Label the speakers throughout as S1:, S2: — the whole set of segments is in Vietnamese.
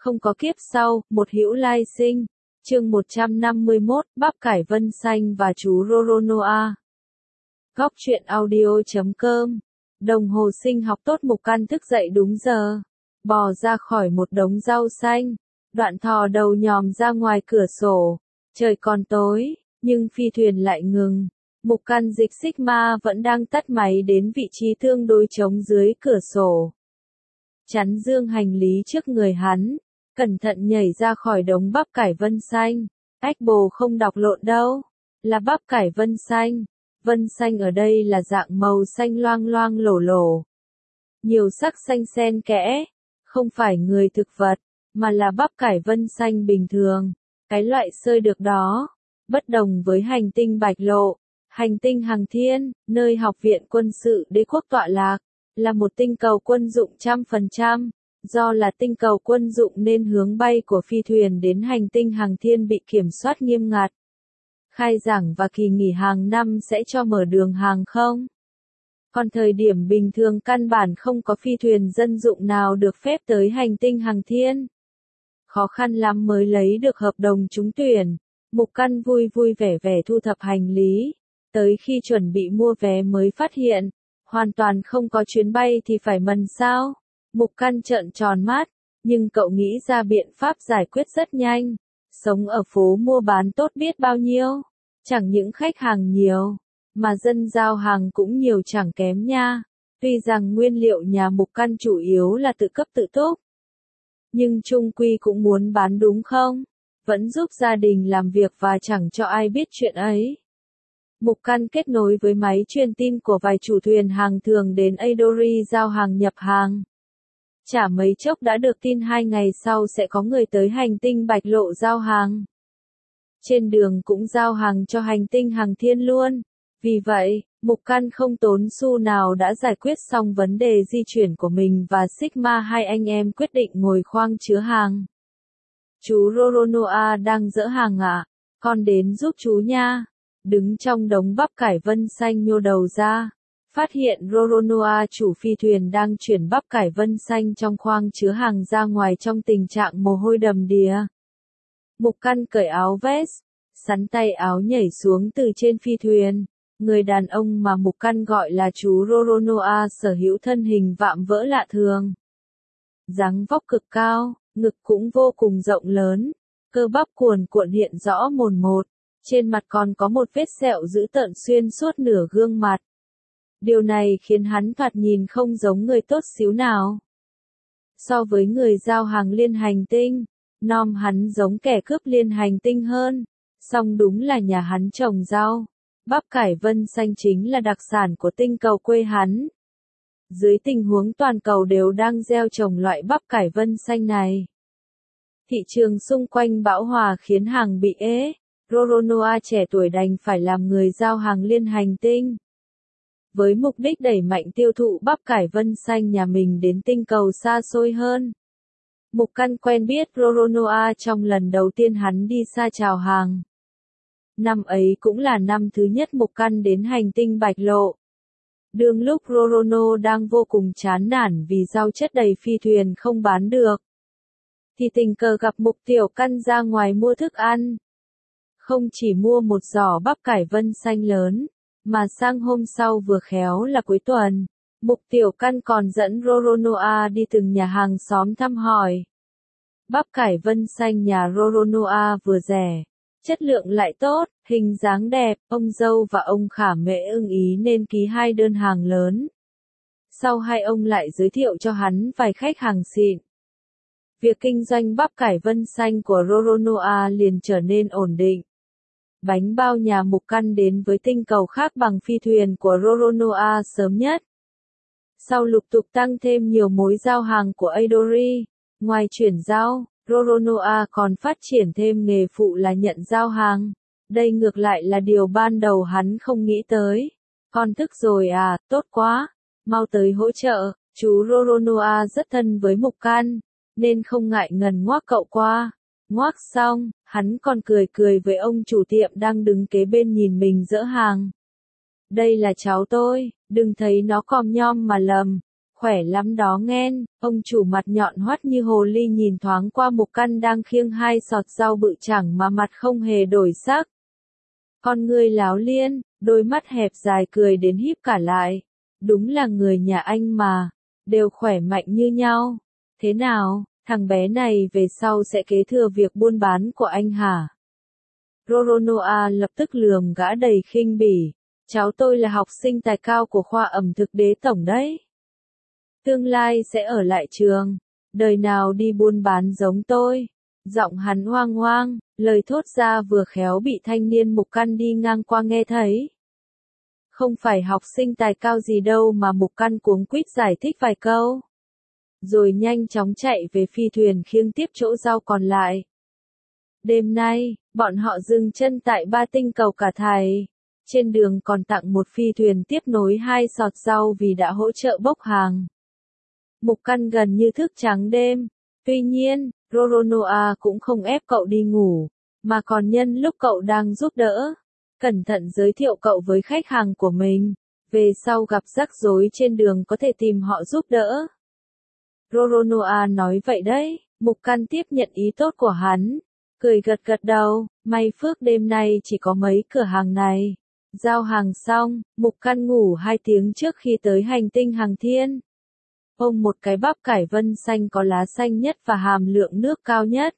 S1: không có kiếp sau, một hữu lai sinh. Chương 151, bắp cải vân xanh và chú Roronoa. Góc truyện audio.com. Đồng hồ sinh học tốt. Mục Căn thức dậy đúng giờ, bò ra khỏi một đống rau xanh, đoạn thò đầu nhòm ra ngoài cửa sổ. Trời còn tối, nhưng phi thuyền lại ngừng. Mục Căn dịch Sigma vẫn đang tắt máy đến vị trí tương đối trống dưới cửa sổ, chắn dương hành lý trước người hắn, cẩn thận nhảy ra khỏi đống bắp cải vân xanh. Ách bồ không đọc lộn đâu, là bắp cải vân xanh. Vân xanh ở đây là dạng màu xanh loang loang lổ lổ, nhiều sắc xanh xen kẽ, không phải người thực vật, mà là bắp cải vân xanh bình thường, cái loại xơi được đó. Bất đồng với hành tinh Bạch Lộ, hành tinh Hằng Thiên, nơi Học viện Quân sự Đế quốc tọa lạc, là một tinh cầu quân dụng 100%. Do là tinh cầu quân dụng nên hướng bay của phi thuyền đến hành tinh Hằng Thiên bị kiểm soát nghiêm ngặt. Khai giảng và kỳ nghỉ hàng năm sẽ cho mở đường hàng không. Còn thời điểm bình thường căn bản không có phi thuyền dân dụng nào được phép tới hành tinh Hằng Thiên. Khó khăn lắm mới lấy được hợp đồng trúng tuyển. Mục Căn vui vui vẻ vẻ thu thập hành lý. Tới khi chuẩn bị mua vé mới phát hiện, hoàn toàn không có chuyến bay thì phải mần sao. Mục Căn trợn tròn mắt, nhưng cậu nghĩ ra biện pháp giải quyết rất nhanh. Sống ở phố mua bán tốt biết bao nhiêu. Chẳng những khách hàng nhiều, mà dân giao hàng cũng nhiều chẳng kém nha. Tuy rằng nguyên liệu nhà Mục Căn chủ yếu là tự cấp tự túc, nhưng chung quy cũng muốn bán đúng không? Vẫn giúp gia đình làm việc và chẳng cho ai biết chuyện ấy. Mục Căn kết nối với máy truyền tin của vài chủ thuyền hàng thường đến Aidori giao hàng nhập hàng. Chả mấy chốc đã được tin 2 ngày sau sẽ có người tới hành tinh Bạch Lộ giao hàng. Trên đường cũng giao hàng cho hành tinh Hằng Thiên luôn. Vì vậy, Mục Căn không tốn xu nào đã giải quyết xong vấn đề di chuyển của mình và Sigma. Hai anh em quyết định ngồi khoang chứa hàng. Chú Roronoa đang dỡ hàng ạ? Con đến giúp chú nha. Đứng trong đống bắp cải vân xanh nhô đầu ra, phát hiện Roronoa chủ phi thuyền đang chuyển bắp cải vân xanh trong khoang chứa hàng ra ngoài trong tình trạng mồ hôi đầm đìa. Mục Căn cởi áo vest, sắn tay áo nhảy xuống từ trên phi thuyền. Người đàn ông mà Mục Căn gọi là chú Roronoa sở hữu thân hình vạm vỡ lạ thường. Dáng vóc cực cao, ngực cũng vô cùng rộng lớn, cơ bắp cuồn cuộn hiện rõ mồn một. Trên mặt còn có một vết sẹo dữ tợn xuyên suốt nửa gương mặt. Điều này khiến hắn thoạt nhìn không giống người tốt xíu nào. So với người giao hàng liên hành tinh, nom hắn giống kẻ cướp liên hành tinh hơn. Song đúng là nhà hắn trồng rau. Bắp cải vân xanh chính là đặc sản của tinh cầu quê hắn. Dưới tình huống toàn cầu đều đang gieo trồng loại bắp cải vân xanh này, thị trường xung quanh bão hòa khiến hàng bị ế. Roronoa trẻ tuổi đành phải làm người giao hàng liên hành tinh. Với mục đích đẩy mạnh tiêu thụ bắp cải vân xanh nhà mình đến tinh cầu xa xôi hơn. Mục Căn quen biết Roronoa trong lần đầu tiên hắn đi xa chào hàng. Năm ấy cũng là năm thứ nhất Mục Căn đến hành tinh Bạch Lộ. Đương lúc Rorono đang vô cùng chán nản vì rau chất đầy phi thuyền không bán được, thì tình cờ gặp Mục Tiểu Căn ra ngoài mua thức ăn. Không chỉ mua một giỏ bắp cải vân xanh lớn, mà sang hôm sau vừa khéo là cuối tuần, Mục Tiểu Căn còn dẫn Roronoa đi từng nhà hàng xóm thăm hỏi. Bắp cải vân xanh nhà Roronoa vừa rẻ, chất lượng lại tốt, hình dáng đẹp, ông dâu và ông Khả Mễ ưng ý nên ký 2 đơn hàng lớn. Sau 2 ông lại giới thiệu cho hắn vài khách hàng xịn. Việc kinh doanh bắp cải vân xanh của Roronoa liền trở nên ổn định. Bánh bao nhà Mục Căn đến với tinh cầu khác bằng phi thuyền của Roronoa sớm nhất. Sau lục tục tăng thêm nhiều mối giao hàng của Aidori, ngoài chuyển giao, Roronoa còn phát triển thêm nghề phụ là nhận giao hàng. Đây ngược lại là điều ban đầu hắn không nghĩ tới. Con thức rồi à, tốt quá, mau tới hỗ trợ. Chú Roronoa rất thân với Mục Căn, nên không ngại ngần ngoác cậu qua. Ngoác xong, hắn còn cười cười với ông chủ tiệm đang đứng kế bên nhìn mình dỡ hàng. Đây là cháu tôi, đừng thấy nó còm nhom mà lầm. Khỏe lắm đó nghen, ông chủ mặt nhọn hoắt như hồ ly nhìn thoáng qua Mục Căn đang khiêng 2 sọt rau bự chẳng mà mặt không hề đổi sắc. Con ngươi láo liên, đôi mắt hẹp dài cười đến híp cả lại. Đúng là người nhà anh mà, đều khỏe mạnh như nhau. Thế nào, thằng bé này về sau sẽ kế thừa việc buôn bán của anh hả? Roronoa lập tức lườm gã đầy khinh bỉ. Cháu tôi là học sinh tài cao của khoa ẩm thực đế tổng đấy. Tương lai sẽ ở lại trường, đời nào đi buôn bán giống tôi. Giọng hắn hoang hoang, lời thốt ra vừa khéo bị thanh niên Mục Căn đi ngang qua nghe thấy. Không phải học sinh tài cao gì đâu mà Mục Căn cuống quýt giải thích vài câu. Rồi nhanh chóng chạy về phi thuyền khiêng tiếp chỗ rau còn lại. Đêm nay, bọn họ dừng chân tại Ba Tinh cầu cả thầy. Trên đường còn tặng một phi thuyền tiếp nối 2 sọt rau vì đã hỗ trợ bốc hàng. Mục Căn gần như thức trắng đêm. Tuy nhiên, Roronoa cũng không ép cậu đi ngủ, mà còn nhân lúc cậu đang giúp đỡ, cẩn thận giới thiệu cậu với khách hàng của mình. Về sau gặp rắc rối trên đường có thể tìm họ giúp đỡ. Roronoa nói vậy đấy, Mục Căn tiếp nhận ý tốt của hắn. Cười gật gật đầu, may phước đêm nay chỉ có mấy cửa hàng này. Giao hàng xong, Mục Căn ngủ 2 tiếng trước khi tới hành tinh Hàng Thiên. Ôm một cái bắp cải vân xanh có lá xanh nhất và hàm lượng nước cao nhất.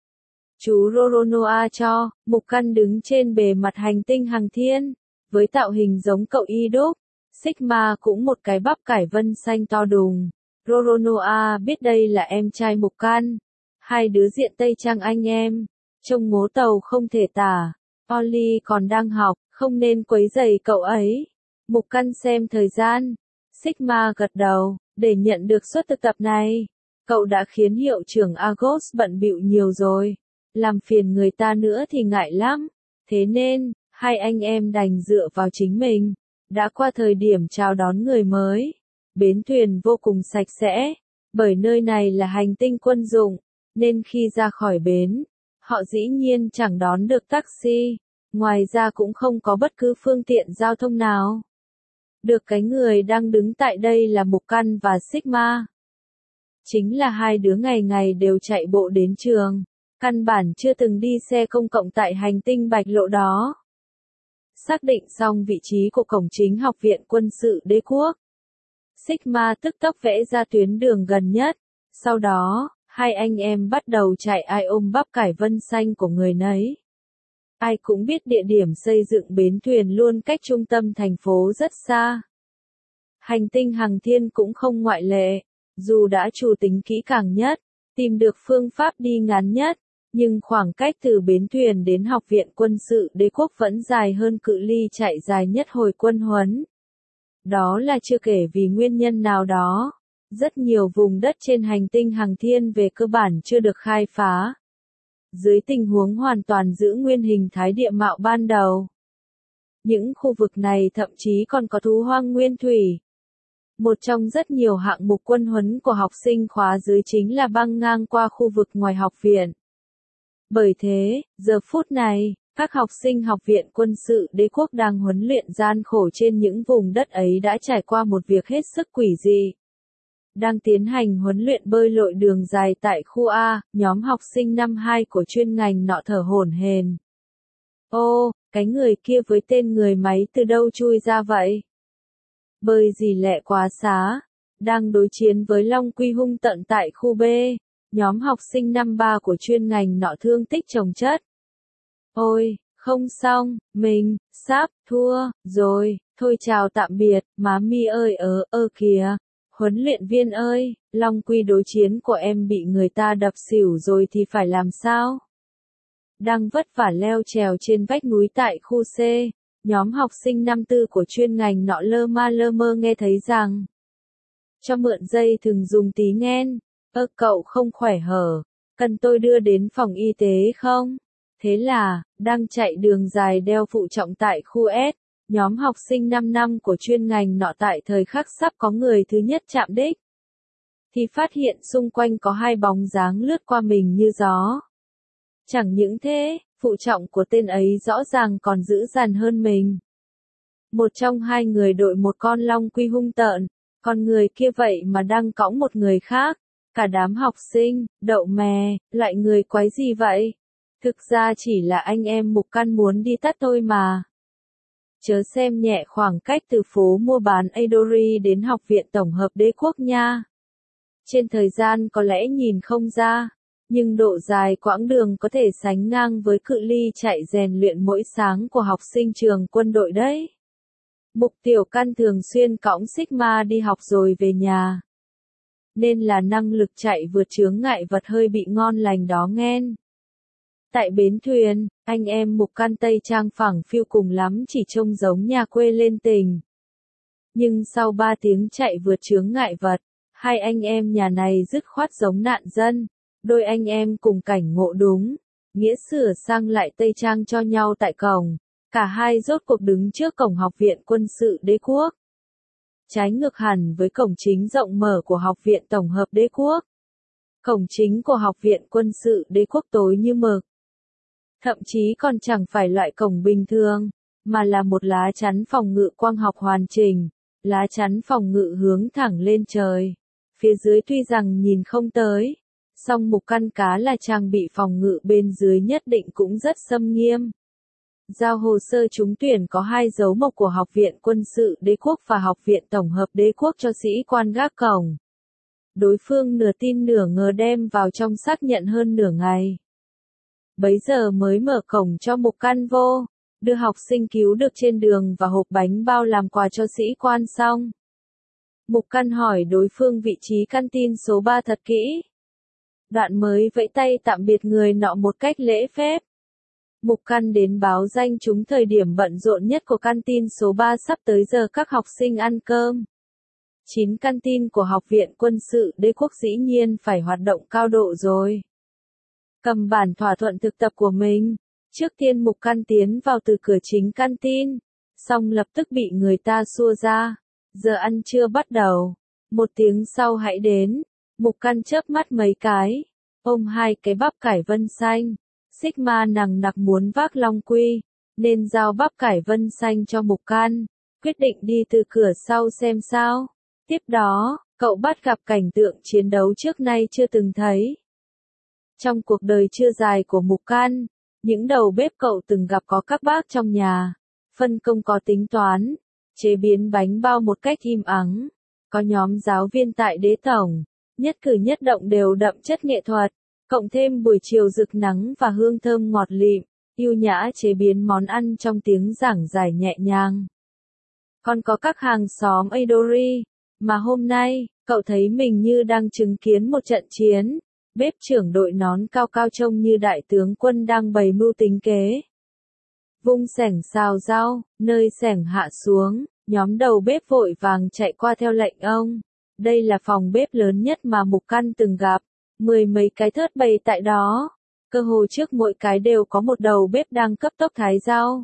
S1: Chú Roronoa cho, Mục Căn đứng trên bề mặt hành tinh Hàng Thiên, với tạo hình giống cậu y đúc. Sigma cũng một cái bắp cải vân xanh to đùng. Roronoa biết đây là em trai Mục Căn. 2 đứa diện Tây Trang anh em. Trông ngố tàu không thể tả. Ollie còn đang học, không nên quấy rầy cậu ấy. Mục Căn xem thời gian. Sigma gật đầu, để nhận được suất thực tập này. Cậu đã khiến hiệu trưởng Argos bận bịu nhiều rồi. Làm phiền người ta nữa thì ngại lắm. Thế nên, 2 anh em đành dựa vào chính mình. Đã qua thời điểm chào đón người mới. Bến thuyền vô cùng sạch sẽ. Bởi nơi này là hành tinh quân dụng. Nên khi ra khỏi bến, họ dĩ nhiên chẳng đón được taxi. Ngoài ra cũng không có bất cứ phương tiện giao thông nào. Được cái người đang đứng tại đây là Mục Căn và Sigma. Chính là 2 đứa ngày ngày đều chạy bộ đến trường. Căn bản chưa từng đi xe công cộng tại hành tinh Bạch Lộ đó. Xác định xong vị trí của cổng chính Học viện Quân sự Đế quốc. Sigma tức tốc vẽ ra tuyến đường gần nhất. Sau đó, 2 anh em bắt đầu chạy ai ôm bắp cải vân xanh của người nấy. Ai cũng biết địa điểm xây dựng bến thuyền luôn cách trung tâm thành phố rất xa. Hành tinh Hàng Thiên cũng không ngoại lệ. Dù đã chủ tính kỹ càng nhất, tìm được phương pháp đi ngắn nhất, nhưng khoảng cách từ bến thuyền đến Học viện Quân sự Đế quốc vẫn dài hơn cự ly chạy dài nhất hồi quân huấn. Đó là chưa kể vì nguyên nhân nào đó. Rất nhiều vùng đất trên hành tinh Hàng Thiên về cơ bản chưa được khai phá. Dưới tình huống hoàn toàn giữ nguyên hình thái địa mạo ban đầu. Những khu vực này thậm chí còn có thú hoang nguyên thủy. Một trong rất nhiều hạng mục quân huấn của học sinh khóa dưới chính là băng ngang qua khu vực ngoài học viện. Bởi thế, giờ phút này, các học sinh Học viện Quân sự Đế quốc đang huấn luyện gian khổ trên những vùng đất ấy đã trải qua một việc hết sức quỷ dị. Đang tiến hành huấn luyện bơi lội đường dài tại khu A, nhóm học sinh năm 2 của chuyên ngành nọ thở hổn hển. Ô, cái người kia với tên người máy từ đâu chui ra vậy? Bơi gì lẹ quá xá. Đang đối chiến với Long Quy hung tận tại khu B, nhóm học sinh năm 3 của chuyên ngành nọ thương tích chồng chất. Ôi, không xong, mình, sắp, thua, rồi, thôi chào tạm biệt, má mi ơi kìa. Huấn luyện viên ơi, Long Quy đối chiến của em bị người ta đập xỉu rồi thì phải làm sao? Đang vất vả leo trèo trên vách núi tại khu C, nhóm học sinh năm 4 của chuyên ngành nọ lơ mơ nghe thấy rằng. Cho mượn dây thừng dùng tí nghen, cậu không khỏe hở, cần tôi đưa đến phòng y tế không? Thế là, đang chạy đường dài đeo phụ trọng tại khu S. Nhóm học sinh 5 năm của chuyên ngành nọ tại thời khắc sắp có người thứ nhất chạm đích. Thì phát hiện xung quanh có 2 bóng dáng lướt qua mình như gió. Chẳng những thế, phụ trọng của tên ấy rõ ràng còn dữ dằn hơn mình. Một trong 2 người đội một con Long Quy hung tợn, Còn người kia vậy mà đang cõng một người khác. Cả đám học sinh, đậu mè, loại người quái gì vậy? Thực ra chỉ là anh em Mục Căn muốn đi tắt thôi mà. Chớ xem nhẹ khoảng cách từ phố mua bán Adori đến học viện tổng hợp đế quốc nha. Trên thời gian có lẽ nhìn không ra, nhưng độ dài quãng đường có thể sánh ngang với cự ly chạy rèn luyện mỗi sáng của học sinh trường quân đội đấy. Mục Tiểu Căn thường xuyên cõng Sigma đi học rồi về nhà. Nên là năng lực chạy vượt chướng ngại vật hơi bị ngon lành đó nghen. Tại bến thuyền, anh em Mục Căn Tây Trang phẳng phiu cùng lắm chỉ trông giống nhà quê lên tình. Nhưng sau 3 tiếng chạy vượt chướng ngại vật, hai anh em nhà này dứt khoát giống nạn dân. Đôi anh em cùng cảnh ngộ đúng, nghĩa sửa sang lại Tây Trang cho nhau tại cổng. Cả hai rốt cuộc đứng trước cổng học viện quân sự đế quốc. Trái ngược hẳn với cổng chính rộng mở của học viện tổng hợp đế quốc. Cổng chính của học viện quân sự đế quốc tối như mực. Thậm chí còn chẳng phải loại cổng bình thường, mà là một lá chắn phòng ngự quang học hoàn chỉnh, lá chắn phòng ngự hướng thẳng lên trời. Phía dưới tuy rằng nhìn không tới, song Mục Căn cá là trang bị phòng ngự bên dưới nhất định cũng rất xâm nghiêm. Giao hồ sơ trúng tuyển có 2 dấu mộc của Học viện Quân sự Đế quốc và Học viện Tổng hợp Đế quốc cho sĩ quan gác cổng. Đối phương nửa tin nửa ngờ đem vào trong xác nhận hơn nửa ngày. Bấy giờ mới mở cổng cho Mục Căn vô, đưa học sinh cứu được trên đường và hộp bánh bao làm quà cho sĩ quan xong. Mục Căn hỏi đối phương vị trí căn tin số 3 thật kỹ. Đoạn mới vẫy tay tạm biệt người nọ một cách lễ phép. Mục Căn đến báo danh chúng thời điểm bận rộn nhất của căn tin số 3 sắp tới giờ các học sinh ăn cơm. 9 căn tin của Học viện Quân sự Đế quốc dĩ nhiên phải hoạt động cao độ rồi. Cầm bản thỏa thuận thực tập của mình, trước tiên Mục Căn tiến vào từ cửa chính căn tin, xong lập tức bị người ta xua ra. Giờ ăn trưa bắt đầu, 1 tiếng sau hãy đến. Mục Căn chớp mắt mấy cái, ôm 2 cái bắp cải vân xanh. Sigma nằng nặc muốn vác long quy, nên giao bắp cải vân xanh cho Mục Căn, quyết định đi từ cửa sau xem sao. Tiếp đó, cậu bắt gặp cảnh tượng chiến đấu trước nay chưa từng thấy. Trong cuộc đời chưa dài của Mục Căn, những đầu bếp cậu từng gặp có các bác trong nhà, phân công có tính toán, chế biến bánh bao một cách im ắng, có nhóm giáo viên tại đế tổng, nhất cử nhất động đều đậm chất nghệ thuật. Cộng thêm buổi chiều rực nắng và hương thơm ngọt lịm, yêu nhã chế biến món ăn trong tiếng giảng giải nhẹ nhàng. Còn có các hàng xóm Adori, mà hôm nay, cậu thấy mình như đang chứng kiến một trận chiến. Bếp trưởng đội nón cao cao trông như đại tướng quân đang bày mưu tính kế. Vung xẻng xào rau, nơi xẻng hạ xuống, nhóm đầu bếp vội vàng chạy qua theo lệnh ông. Đây là phòng bếp lớn nhất mà Mục Căn từng gặp. 10 mấy cái thớt bày tại đó, cơ hồ trước mỗi cái đều có một đầu bếp đang cấp tốc thái rau.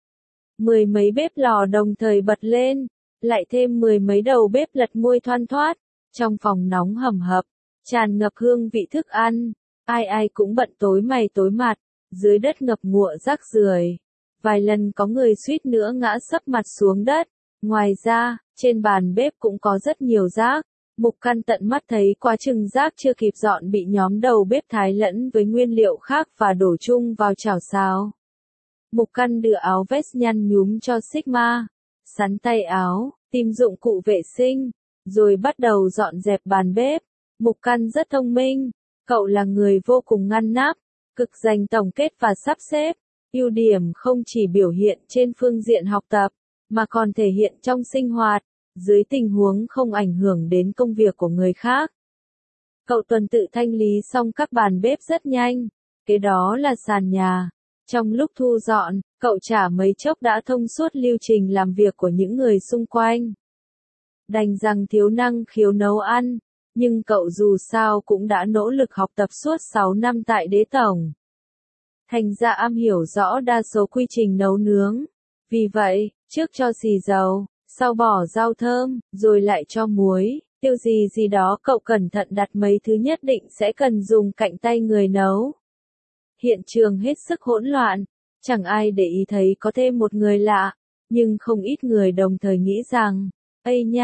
S1: 10 mấy bếp lò đồng thời bật lên, lại thêm 10 mấy đầu bếp lật môi thoăn thoắt, trong phòng nóng hầm hập, tràn ngập hương vị thức ăn, ai ai cũng bận tối mày tối mặt, dưới đất ngập ngụa rác rưởi. Vài lần có người suýt nữa ngã sấp mặt xuống đất, ngoài ra, trên bàn bếp cũng có rất nhiều rác. Mục Căn tận mắt thấy quá chừng rác chưa kịp dọn bị nhóm đầu bếp thái lẫn với nguyên liệu khác và đổ chung vào chảo xào. Mục Căn đưa áo vest nhăn nhúm cho Sigma, sắn tay áo, tìm dụng cụ vệ sinh, rồi bắt đầu dọn dẹp bàn bếp. Mục Căn rất thông minh, cậu là người vô cùng ngăn nắp, cực dành tổng kết và sắp xếp. Ưu điểm không chỉ biểu hiện trên phương diện học tập, mà còn thể hiện trong sinh hoạt. Dưới tình huống không ảnh hưởng đến công việc của người khác. Cậu tuần tự thanh lý xong các bàn bếp rất nhanh, kế đó là sàn nhà. Trong lúc thu dọn, cậu chả mấy chốc đã thông suốt lưu trình làm việc của những người xung quanh. Đành rằng thiếu năng khiếu nấu ăn, nhưng cậu dù sao cũng đã nỗ lực học tập suốt 6 năm tại đế tổng. Thành ra am hiểu rõ đa số quy trình nấu nướng. Vì vậy, trước cho xì dầu, sau bỏ rau thơm, rồi lại cho muối, tiêu gì đó cậu cẩn thận đặt mấy thứ nhất định sẽ cần dùng cạnh tay người nấu. Hiện trường hết sức hỗn loạn, chẳng ai để ý thấy có thêm một người lạ, nhưng không ít người đồng thời nghĩ rằng, ây nha,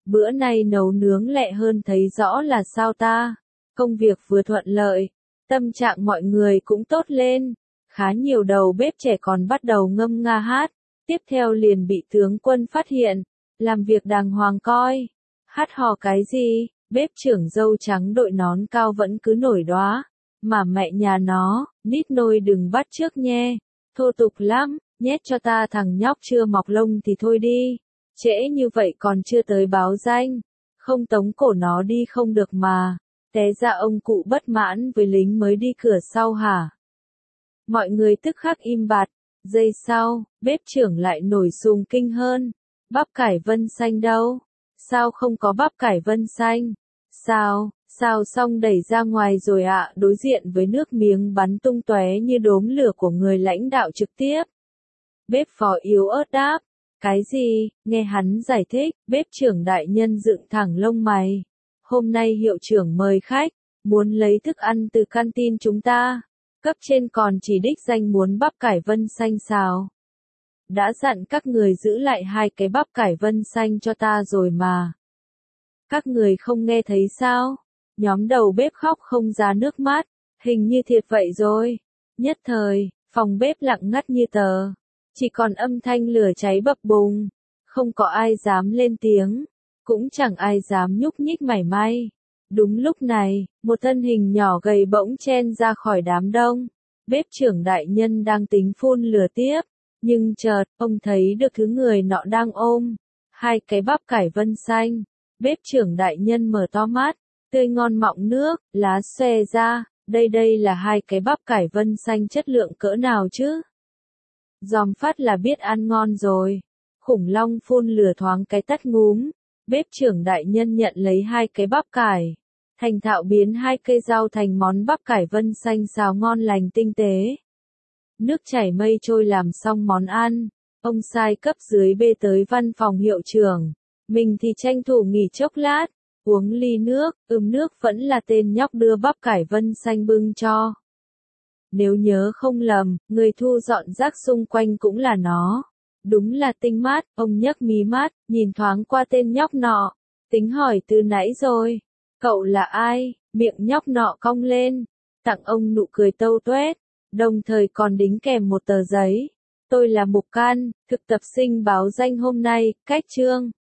S1: Bữa nay nấu nướng lẹ hơn thấy rõ là sao ta. Công việc vừa thuận lợi, tâm trạng mọi người cũng tốt lên. Khá nhiều đầu bếp trẻ còn bắt đầu ngâm nga hát. Tiếp theo liền bị tướng quân phát hiện. Làm việc đàng hoàng coi. Hát hò cái gì, bếp trưởng dâu trắng đội nón cao vẫn cứ nổi đoá. Mà mẹ nhà nó, nít nôi đừng bắt chước nhe. Thô tục lắm, nhét cho ta thằng nhóc chưa mọc lông thì thôi đi. Trễ như vậy còn chưa tới báo danh. Không tống cổ nó đi không được mà. Té ra ông cụ bất mãn với lính mới đi cửa sau hả? Mọi người tức khắc im bặt. Giây sau, bếp trưởng lại nổi sùng kinh hơn. Bắp cải vân xanh đâu? Sao không có bắp cải vân xanh? Sao xong đẩy ra ngoài rồi ạ, đối diện với nước miếng bắn tung tóe như đốm lửa của người lãnh đạo trực tiếp. Bếp phó yếu ớt đáp. Cái gì? Nghe hắn giải thích, bếp trưởng đại nhân dựng thẳng lông mày. Hôm nay hiệu trưởng mời khách, muốn lấy thức ăn từ canteen chúng ta. Cấp trên còn chỉ đích danh muốn bắp cải vân xanh xào. Đã dặn các người giữ lại 2 cái bắp cải vân xanh cho ta rồi mà. Các người không nghe thấy sao? Nhóm đầu bếp khóc không ra nước mắt, hình như thiệt vậy rồi. Nhất thời, phòng bếp lặng ngắt như tờ. Chỉ còn âm thanh lửa cháy bập bùng. Không có ai dám lên tiếng. Cũng chẳng ai dám nhúc nhích mảy may. Đúng lúc này, một thân hình nhỏ gầy bỗng chen ra khỏi đám đông. Bếp trưởng đại nhân đang tính phun lửa tiếp. Nhưng chợt, ông thấy được thứ người nọ đang ôm. 2 cái bắp cải vân xanh. Bếp trưởng đại nhân mở to mắt. Tươi ngon mọng nước, lá xòe ra. Đây là 2 cái bắp cải vân xanh chất lượng cỡ nào chứ? Dòm phát là biết ăn ngon rồi. Khủng long phun lửa thoáng cái tắt ngúm. Bếp trưởng đại nhân nhận lấy 2 cái bắp cải. Thành thạo biến 2 cây rau thành món bắp cải vân xanh xào ngon lành tinh tế. Nước chảy mây trôi làm xong món ăn. Ông sai cấp dưới bê tới văn phòng hiệu trưởng. Mình thì tranh thủ nghỉ chốc lát. Uống ly nước, nước vẫn là tên nhóc đưa bắp cải vân xanh bưng cho. Nếu nhớ không lầm, người thu dọn rác xung quanh cũng là nó. Đúng là tinh mát, ông nhấc mí mắt, nhìn thoáng qua tên nhóc nọ. Tính hỏi từ nãy rồi. Cậu là ai? Miệng nhóc nọ cong lên. Tặng ông nụ cười tâu tuét. Đồng thời còn đính kèm một tờ giấy. Tôi là Mục Can, thực tập sinh báo danh hôm nay, cách chương.